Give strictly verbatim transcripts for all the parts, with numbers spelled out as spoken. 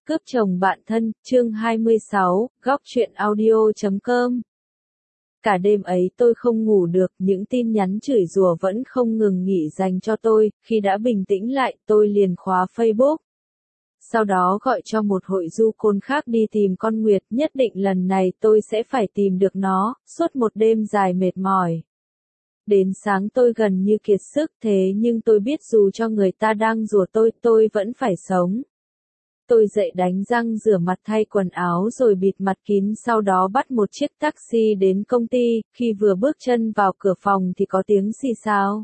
Cướp chồng bạn thân, chương hai mươi sáu, góc truyện audio chấm com. Cả đêm ấy tôi không ngủ được, những tin nhắn chửi rủa vẫn không ngừng nghỉ dành cho tôi, khi đã bình tĩnh lại, tôi liền khóa Facebook. Sau đó gọi cho một hội du côn khác đi tìm con Nguyệt, nhất định lần này tôi sẽ phải tìm được nó, suốt một đêm dài mệt mỏi. Đến sáng tôi gần như kiệt sức, thế nhưng tôi biết dù cho người ta đang rủa tôi, tôi vẫn phải sống. Tôi dậy đánh răng rửa mặt thay quần áo rồi bịt mặt kín, sau đó bắt một chiếc taxi đến công ty, khi vừa bước chân vào cửa phòng thì có tiếng xì xào.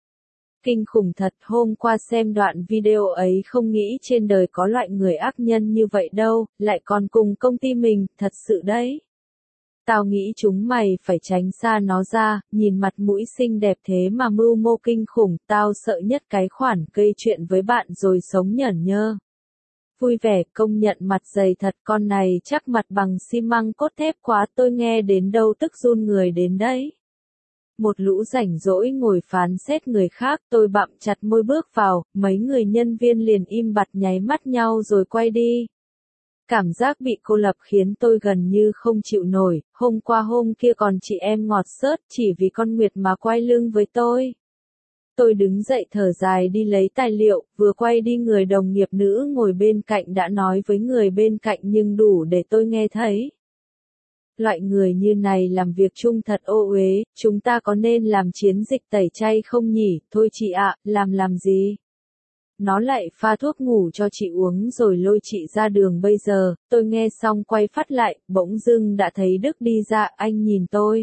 Kinh khủng thật, hôm qua xem đoạn video ấy không nghĩ trên đời có loại người ác nhân như vậy đâu, lại còn cùng công ty mình, thật sự đấy. Tao nghĩ chúng mày phải tránh xa nó ra, nhìn mặt mũi xinh đẹp thế mà mưu mô kinh khủng, tao sợ nhất cái khoản gây chuyện với bạn rồi sống nhởn nhơ. Vui vẻ, công nhận mặt dày thật, con này chắc mặt bằng xi măng cốt thép quá, tôi nghe đến đâu tức run người đến đấy. Một lũ rảnh rỗi ngồi phán xét người khác, tôi bặm chặt môi bước vào, mấy người nhân viên liền im bặt nháy mắt nhau rồi quay đi. Cảm giác bị cô lập khiến tôi gần như không chịu nổi, hôm qua hôm kia còn chị em ngọt xớt chỉ vì con Nguyệt mà quay lưng với tôi. Tôi đứng dậy thở dài đi lấy tài liệu, vừa quay đi người đồng nghiệp nữ ngồi bên cạnh đã nói với người bên cạnh nhưng đủ để tôi nghe thấy. Loại người như này làm việc chung thật ô uế, chúng ta có nên làm chiến dịch tẩy chay không nhỉ? Thôi chị ạ, làm làm gì? Nó lại pha thuốc ngủ cho chị uống rồi lôi chị ra đường bây giờ, tôi nghe xong quay phát lại, bỗng dưng đã thấy Đức đi ra, anh nhìn tôi.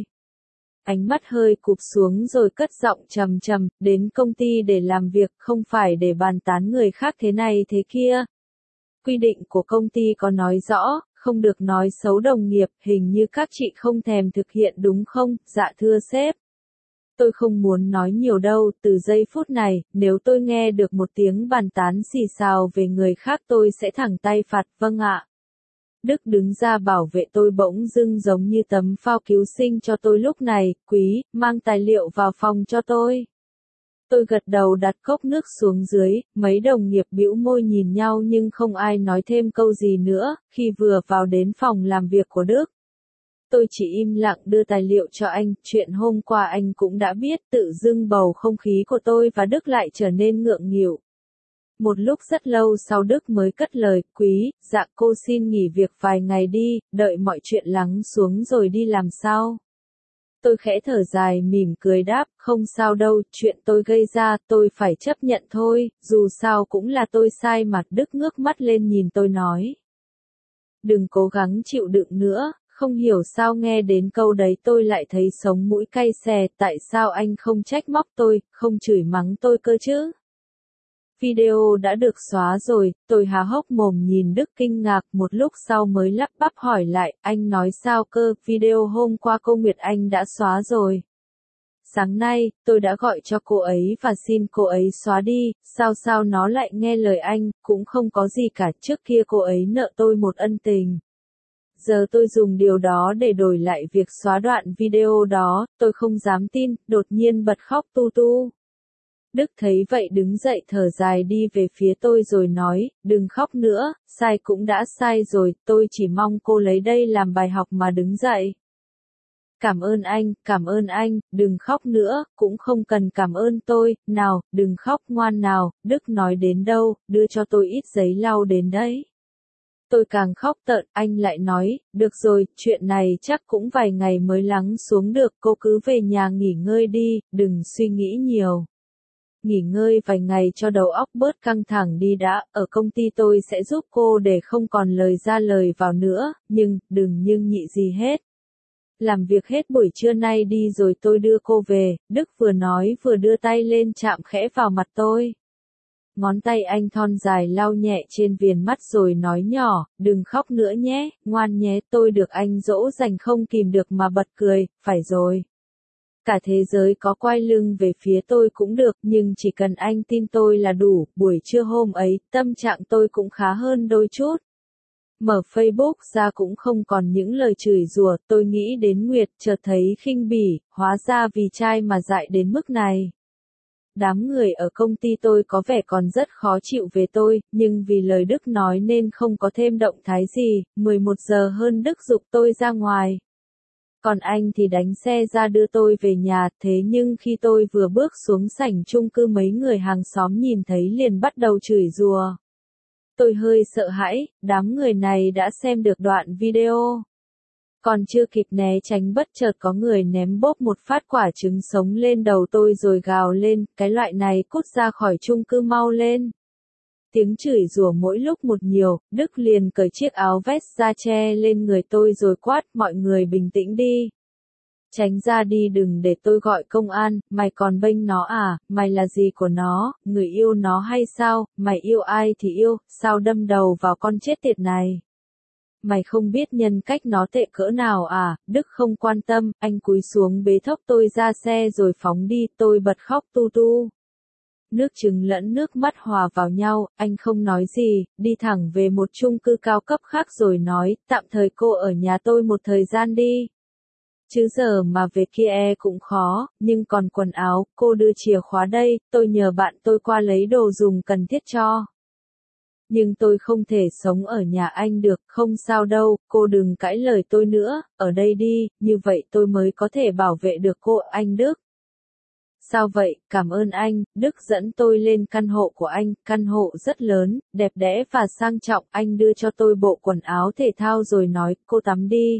Ánh mắt hơi cụp xuống rồi cất giọng trầm trầm, đến công ty để làm việc, không phải để bàn tán người khác thế này thế kia. Quy định của công ty có nói rõ, không được nói xấu đồng nghiệp, hình như các chị không thèm thực hiện đúng không? Dạ thưa sếp. Tôi không muốn nói nhiều đâu, từ giây phút này, nếu tôi nghe được một tiếng bàn tán xì xào về người khác tôi sẽ thẳng tay phạt, vâng ạ. Đức đứng ra bảo vệ tôi bỗng dưng giống như tấm phao cứu sinh cho tôi lúc này, quý, mang tài liệu vào phòng cho tôi. Tôi gật đầu đặt cốc nước xuống dưới, mấy đồng nghiệp bĩu môi nhìn nhau nhưng không ai nói thêm câu gì nữa, khi vừa vào đến phòng làm việc của Đức. Tôi chỉ im lặng đưa tài liệu cho anh, chuyện hôm qua anh cũng đã biết, tự dưng bầu không khí của tôi và Đức lại trở nên ngượng nghịu. Một lúc rất lâu sau Đức mới cất lời, quý, dạ cô xin nghỉ việc vài ngày đi, đợi mọi chuyện lắng xuống rồi đi làm sao. Tôi khẽ thở dài mỉm cười đáp, không sao đâu, chuyện tôi gây ra, tôi phải chấp nhận thôi, dù sao cũng là tôi sai mà. Đức ngước mắt lên nhìn tôi nói. Đừng cố gắng chịu đựng nữa, không hiểu sao nghe đến câu đấy tôi lại thấy sống mũi cay xè, tại sao anh không trách móc tôi, không chửi mắng tôi cơ chứ. Video đã được xóa rồi, tôi há hốc mồm nhìn Đức kinh ngạc, một lúc sau mới lắp bắp hỏi lại, anh nói sao cơ, video hôm qua cô Nguyệt Anh đã xóa rồi. Sáng nay, tôi đã gọi cho cô ấy và xin cô ấy xóa đi, sao sao nó lại nghe lời anh, cũng không có gì cả, trước kia cô ấy nợ tôi một ân tình. Giờ tôi dùng điều đó để đổi lại việc xóa đoạn video đó, tôi không dám tin, đột nhiên bật khóc tu tu. Đức thấy vậy đứng dậy thở dài đi về phía tôi rồi nói, đừng khóc nữa, sai cũng đã sai rồi, tôi chỉ mong cô lấy đây làm bài học mà đứng dậy. Cảm ơn anh, cảm ơn anh, đừng khóc nữa, cũng không cần cảm ơn tôi, nào, đừng khóc ngoan nào, Đức nói đến đâu, đưa cho tôi ít giấy lau đến đấy. Tôi càng khóc tợn, anh lại nói, được rồi, chuyện này chắc cũng vài ngày mới lắng xuống được, cô cứ về nhà nghỉ ngơi đi, đừng suy nghĩ nhiều. Nghỉ ngơi vài ngày cho đầu óc bớt căng thẳng đi đã, ở công ty tôi sẽ giúp cô để không còn lời ra lời vào nữa, nhưng, đừng nhưng nhị gì hết. Làm việc hết buổi trưa nay đi rồi tôi đưa cô về, Đức vừa nói vừa đưa tay lên chạm khẽ vào mặt tôi. Ngón tay anh thon dài lau nhẹ trên viền mắt rồi nói nhỏ, đừng khóc nữa nhé, ngoan nhé, tôi được anh dỗ dành không kìm được mà bật cười, phải rồi. Cả thế giới có quay lưng về phía tôi cũng được, nhưng chỉ cần anh tin tôi là đủ, buổi trưa hôm ấy, tâm trạng tôi cũng khá hơn đôi chút. Mở Facebook ra cũng không còn những lời chửi rủa, tôi nghĩ đến Nguyệt, chợt thấy khinh bỉ, hóa ra vì trai mà dại đến mức này. đám người ở công ty tôi có vẻ còn rất khó chịu về tôi, nhưng vì lời Đức nói nên không có thêm động thái gì, mười một giờ hơn Đức giục tôi ra ngoài. Còn anh thì đánh xe ra đưa tôi về nhà, thế nhưng khi tôi vừa bước xuống sảnh chung cư mấy người hàng xóm nhìn thấy liền bắt đầu chửi rủa. Tôi hơi sợ hãi, đám người này đã xem được đoạn video. Còn chưa kịp né tránh bất chợt có người ném bốp một phát quả trứng sống lên đầu tôi rồi gào lên, cái loại này cút ra khỏi chung cư mau lên. Tiếng chửi rủa mỗi lúc một nhiều, Đức liền cởi chiếc áo vest ra che lên người tôi rồi quát, mọi người bình tĩnh đi. Tránh ra đi đừng để tôi gọi công an, mày còn bênh nó à, mày là gì của nó, người yêu nó hay sao, mày yêu ai thì yêu, sao đâm đầu vào con chết tiệt này. Mày không biết nhân cách nó tệ cỡ nào à, Đức không quan tâm, anh cúi xuống bế thốc tôi ra xe rồi phóng đi, tôi bật khóc tu tu. Nước trứng lẫn nước mắt hòa vào nhau, anh không nói gì, đi thẳng về một chung cư cao cấp khác rồi nói, tạm thời cô ở nhà tôi một thời gian đi. Chứ giờ mà về kia e cũng khó, nhưng còn quần áo, cô đưa chìa khóa đây, tôi nhờ bạn tôi qua lấy đồ dùng cần thiết cho. Nhưng tôi không thể sống ở nhà anh được, không sao đâu, cô đừng cãi lời tôi nữa, ở đây đi, như vậy tôi mới có thể bảo vệ được cô, anh Đức. Sao vậy, cảm ơn anh, Đức dẫn tôi lên căn hộ của anh, căn hộ rất lớn, đẹp đẽ và sang trọng, anh đưa cho tôi bộ quần áo thể thao rồi nói, cô tắm đi.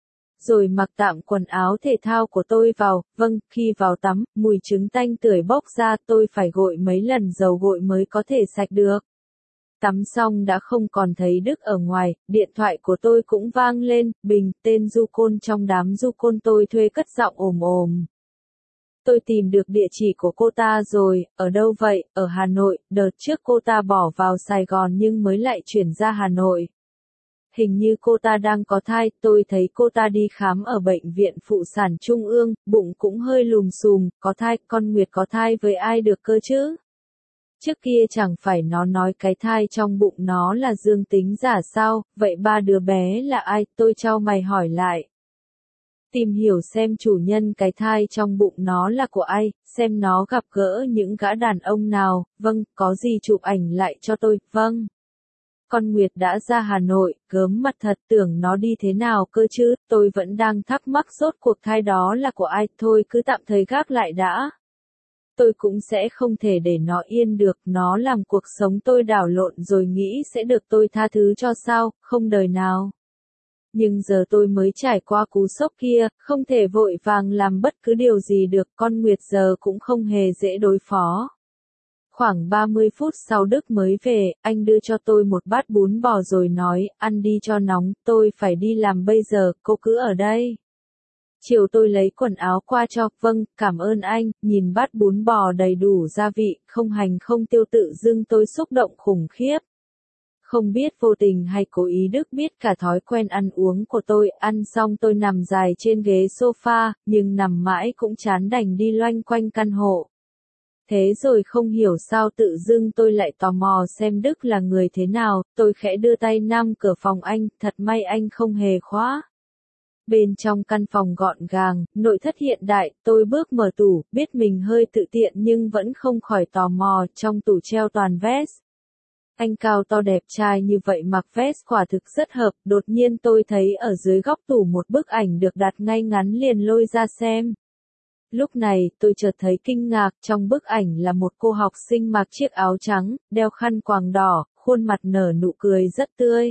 Rồi mặc tạm quần áo thể thao của tôi vào, vâng, khi vào tắm, mùi trứng tanh tưởi bốc ra, tôi phải gội mấy lần dầu gội mới có thể sạch được. Tắm xong đã không còn thấy Đức ở ngoài, điện thoại của tôi cũng vang lên, Bình, tên du côn trong đám du côn tôi thuê cất giọng ồm ồm. Tôi tìm được địa chỉ của cô ta rồi, ở đâu vậy, ở Hà Nội, đợt trước cô ta bỏ vào Sài Gòn nhưng mới lại chuyển ra Hà Nội. Hình như cô ta đang có thai, tôi thấy cô ta đi khám ở bệnh viện phụ sản trung ương, bụng cũng hơi lùm xùm, có thai, con Nguyệt có thai với ai được cơ chứ? Trước kia chẳng phải nó nói cái thai trong bụng nó là dương tính giả sao, vậy ba đứa bé là ai, tôi chau mày hỏi lại. Tìm hiểu xem chủ nhân cái thai trong bụng nó là của ai, xem nó gặp gỡ những gã đàn ông nào, vâng, có gì chụp ảnh lại cho tôi, vâng. Con Nguyệt đã ra Hà Nội, gớm mặt thật tưởng nó đi thế nào cơ chứ, tôi vẫn đang thắc mắc rốt cuộc thai đó là của ai, thôi cứ tạm thời gác lại đã. Tôi cũng sẽ không thể để nó yên được, nó làm cuộc sống tôi đảo lộn rồi nghĩ sẽ được tôi tha thứ cho sao, không đời nào. Nhưng giờ tôi mới trải qua cú sốc kia, không thể vội vàng làm bất cứ điều gì được, con Nguyệt giờ cũng không hề dễ đối phó. Khoảng ba mươi phút sau Đức mới về, anh đưa cho tôi một bát bún bò rồi nói, ăn đi cho nóng, tôi phải đi làm bây giờ, cô cứ ở đây. Chiều tôi lấy quần áo qua cho, vâng, cảm ơn anh, nhìn bát bún bò đầy đủ gia vị, không hành không tiêu tự dưng tôi xúc động khủng khiếp. Không biết vô tình hay cố ý Đức biết cả thói quen ăn uống của tôi, ăn xong tôi nằm dài trên ghế sofa, nhưng nằm mãi cũng chán đành đi loanh quanh căn hộ. Thế rồi không hiểu sao tự dưng tôi lại tò mò xem Đức là người thế nào, tôi khẽ đưa tay nắm cửa phòng anh, thật may anh không hề khóa. Bên trong căn phòng gọn gàng, nội thất hiện đại, tôi bước mở tủ, biết mình hơi tự tiện nhưng vẫn không khỏi tò mò, trong tủ treo toàn vest. Anh cao to đẹp trai như vậy mặc vest quả thực rất hợp, đột nhiên tôi thấy ở dưới góc tủ một bức ảnh được đặt ngay ngắn liền lôi ra xem. Lúc này, tôi chợt thấy kinh ngạc, trong bức ảnh là một cô học sinh mặc chiếc áo trắng, đeo khăn quàng đỏ, khuôn mặt nở nụ cười rất tươi.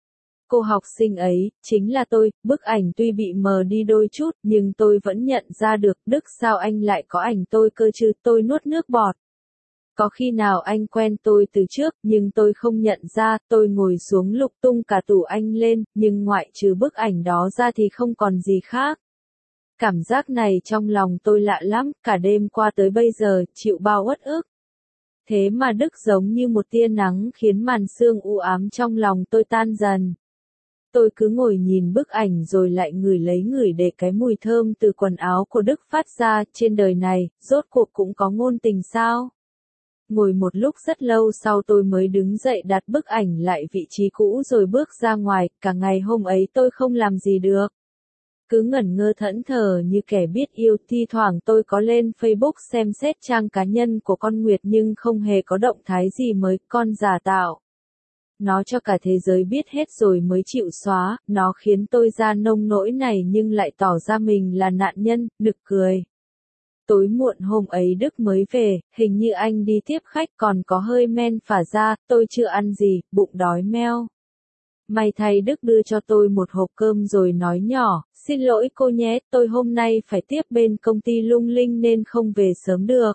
Cô học sinh ấy, chính là tôi, bức ảnh tuy bị mờ đi đôi chút, nhưng tôi vẫn nhận ra được, Đức sao anh lại có ảnh tôi cơ chứ, tôi nuốt nước bọt. Có khi nào anh quen tôi từ trước, nhưng tôi không nhận ra, tôi ngồi xuống lục tung cả tủ anh lên, nhưng ngoại trừ bức ảnh đó ra thì không còn gì khác. Cảm giác này trong lòng tôi lạ lắm, cả đêm qua tới bây giờ, chịu bao uất ức. Thế mà Đức giống như một tia nắng khiến màn sương u ám trong lòng tôi tan dần. Tôi cứ ngồi nhìn bức ảnh rồi lại ngửi lấy ngửi để cái mùi thơm từ quần áo của Đức phát ra, trên đời này, rốt cuộc cũng có ngôn tình sao? Ngồi một lúc rất lâu sau tôi mới đứng dậy đặt bức ảnh lại vị trí cũ rồi bước ra ngoài, cả ngày hôm ấy tôi không làm gì được. Cứ ngẩn ngơ thẫn thờ như kẻ biết yêu, thi thoảng tôi có lên Facebook xem xét trang cá nhân của con Nguyệt nhưng không hề có động thái gì mới, con giả tạo. Nó cho cả thế giới biết hết rồi mới chịu xóa, nó khiến tôi ra nông nỗi này nhưng lại tỏ ra mình là nạn nhân, nực cười. Tối muộn hôm ấy Đức mới về, hình như anh đi tiếp khách còn có hơi men phả ra, tôi chưa ăn gì, bụng đói meo. May thay Đức đưa cho tôi một hộp cơm rồi nói nhỏ, xin lỗi cô nhé, tôi hôm nay phải tiếp bên công ty lung linh nên không về sớm được.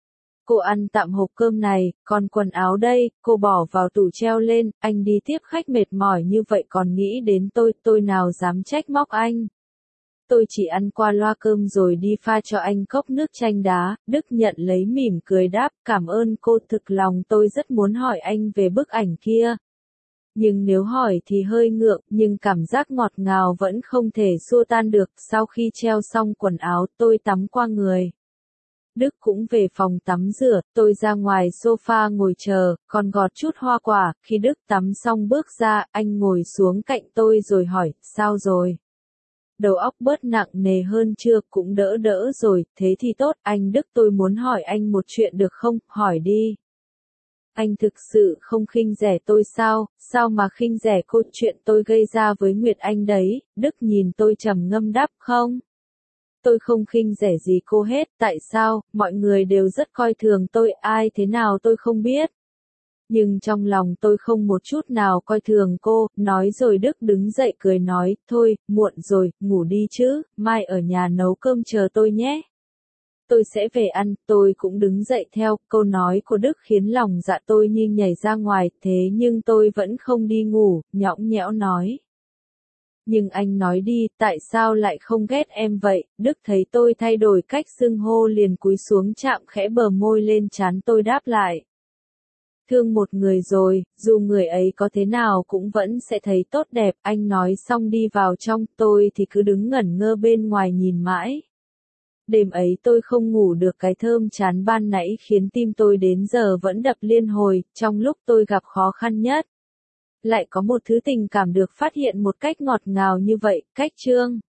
Cô ăn tạm hộp cơm này, còn quần áo đây, cô bỏ vào tủ treo lên, anh đi tiếp khách mệt mỏi như vậy còn nghĩ đến tôi, tôi nào dám trách móc anh. Tôi chỉ ăn qua loa cơm rồi đi pha cho anh cốc nước chanh đá, Đức nhận lấy mỉm cười đáp, cảm ơn cô, thực lòng tôi rất muốn hỏi anh về bức ảnh kia. Nhưng nếu hỏi thì hơi ngượng, nhưng cảm giác ngọt ngào vẫn không thể xua tan được, sau khi treo xong quần áo tôi tắm qua người. Đức cũng về phòng tắm rửa, tôi ra ngoài sofa ngồi chờ, còn gọt chút hoa quả, khi Đức tắm xong bước ra, anh ngồi xuống cạnh tôi rồi hỏi, sao rồi? Đầu óc bớt nặng nề hơn chưa, cũng đỡ đỡ rồi, thế thì tốt, anh Đức tôi muốn hỏi anh một chuyện được không, hỏi đi. Anh thực sự không khinh rẻ tôi sao, sao mà khinh rẻ cô, chuyện tôi gây ra với Nguyệt Anh đấy, Đức nhìn tôi trầm ngâm đáp, không. Tôi không khinh rẻ gì cô hết, tại sao, mọi người đều rất coi thường tôi, ai thế nào tôi không biết. Nhưng trong lòng tôi không một chút nào coi thường cô, nói rồi Đức đứng dậy cười nói, thôi, muộn rồi, ngủ đi chứ, mai ở nhà nấu cơm chờ tôi nhé. Tôi sẽ về ăn, tôi cũng đứng dậy theo, câu nói của Đức khiến lòng dạ tôi như nhảy ra ngoài, thế nhưng tôi vẫn không đi ngủ, nhõng nhẽo nói. Nhưng anh nói đi, tại sao lại không ghét em vậy? Đức thấy tôi thay đổi cách xưng hô liền cúi xuống chạm khẽ bờ môi lên trán tôi đáp lại. Thương một người rồi, dù người ấy có thế nào cũng vẫn sẽ thấy tốt đẹp, anh nói xong đi vào trong, tôi thì cứ đứng ngẩn ngơ bên ngoài nhìn mãi. Đêm ấy tôi không ngủ được, cái thơm chán ban nãy khiến tim tôi đến giờ vẫn đập liên hồi, trong lúc tôi gặp khó khăn nhất. Lại có một thứ tình cảm được phát hiện một cách ngọt ngào như vậy, cách chương.